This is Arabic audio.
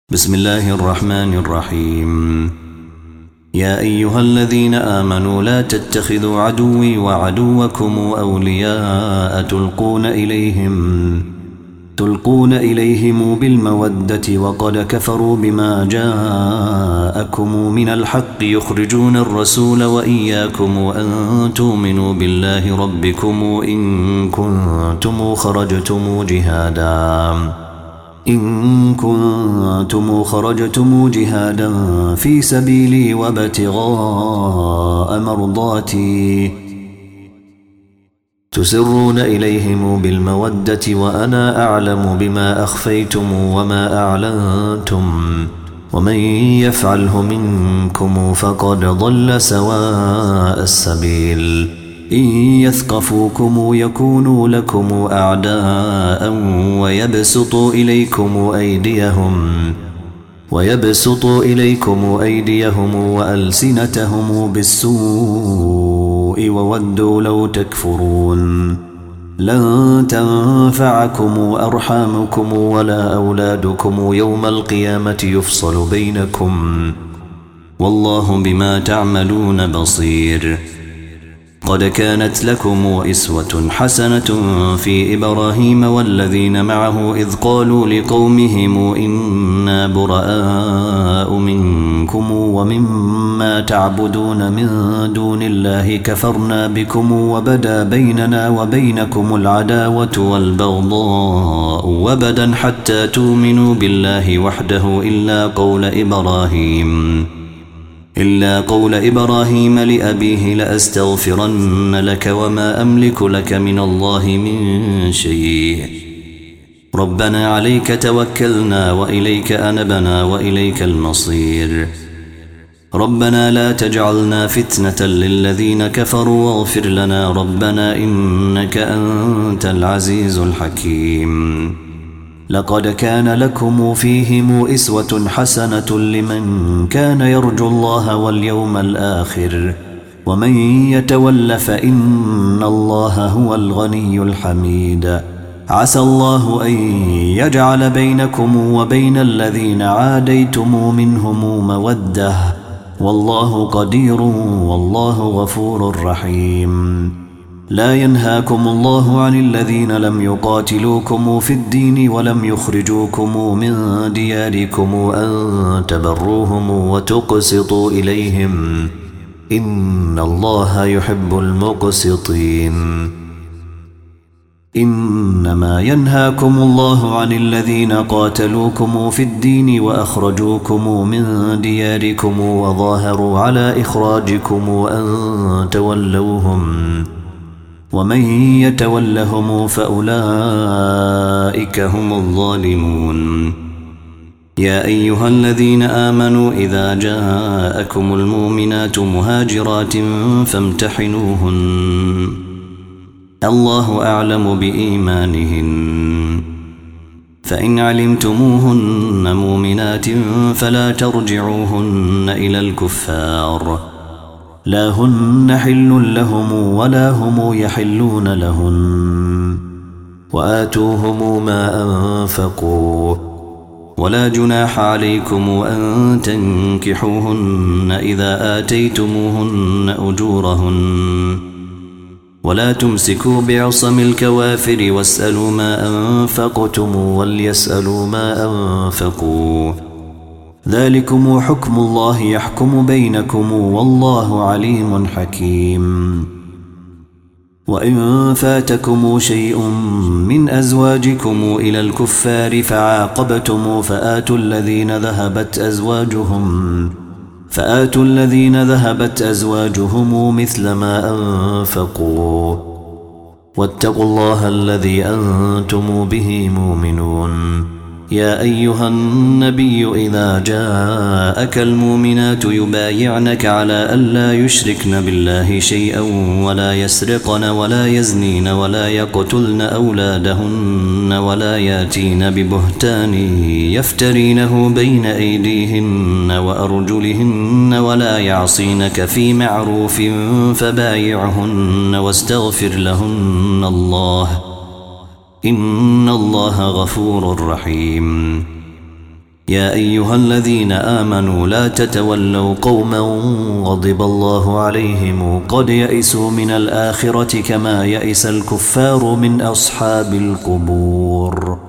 بسم الله الرحمن الرحيم. يا أيها الذين آمنوا لا تتخذوا عدوي وعدوكم أولياء تلقون إليهم بالمودة وقد كفروا بما جاءكم من الحق يخرجون الرسول وإياكم أن تؤمنوا بالله ربكم إن كنتم خرجتم جهادا في سبيلي وابتغاء مرضاتي تسرون إليهم بالمودة وأنا أعلم بما أخفيتم وما أعلنتم ومن يفعله منكم فقد ضل سواء السبيل. إن يثقفوكم يكونوا لكم أعداء ويبسطوا إليكم أيديهم وألسنتهم بالسوء وودوا لو تكفرون. لن تنفعكم أرحامكم ولا أولادكم يوم القيامة يفصل بينكم والله بما تعملون بصير. قد كانت لكم أسوة حسنة في إبراهيم والذين معه إذ قالوا لقومهم إنا براء منكم ومما تعبدون من دون الله كفرنا بكم وبدا بيننا وبينكم العداوة والبغضاء وبدا حتى تؤمنوا بالله وحده إلا قول إبراهيم لأبيه لأستغفرن لك وما أملك لك من الله من شيء. ربنا عليك توكلنا وإليك أنبنا وإليك المصير. ربنا لا تجعلنا فتنة للذين كفروا واغفر لنا ربنا إنك أنت العزيز الحكيم. لقد كان لكم فيهم أسوة حسنة لمن كان يرجو الله واليوم الآخر ومن يتول فإن الله هو الغني الحميد. عسى الله أن يجعل بينكم وبين الذين عاديتم منهم مودة والله قدير والله غفور رحيم. لا ينهاكم الله عن الذين لم يقاتلوكم في الدين ولم يخرجوكم من دياركم أن تبروهم وتقسطوا إليهم إن الله يحب المقسطين. إنما ينهاكم الله عن الذين قاتلوكم في الدين وأخرجوكم من دياركم وظاهروا على إخراجكم أن تولوهم ومن يتولهم فأولئك هم الظالمون. يا أيها الذين آمنوا إذا جاءكم المؤمنات مهاجرات فامتحنوهن الله أعلم بإيمانهن فإن علمتموهن مؤمنات فلا ترجعوهن إلى الكفار لا هن حل لهم ولا هم يحلون لهن وآتوهم ما أنفقوا ولا جناح عليكم أن تنكحوهن إذا آتيتموهن أجورهن ولا تمسكوا بعصم الكوافر واسألوا ما أنفقتم وليسألوا ما أنفقوا ذلكم حكم الله يحكم بينكم والله عليم حكيم. وإن فاتكم شيء من أزواجكم إلى الكفار فعاقبتم فآتوا الذين ذهبت أزواجهم مثل ما أنفقوا واتقوا الله الذي أنتم به مؤمنون. يا أيها النبي إذا جاءك المؤمنات يبايعنك على ألا يشركن بالله شيئا ولا يسرقن ولا يزنين ولا يقتلن أولادهن ولا ياتين ببهتان يفترينه بين أيديهن وأرجلهن ولا يعصينك في معروف فبايعهن واستغفر لهن الله إن الله غفور رحيم. يا أيها الذين آمنوا لا تتولوا قوما غضب الله عليهم قد يئسوا من الآخرة كما يئس الكفار من أصحاب القبور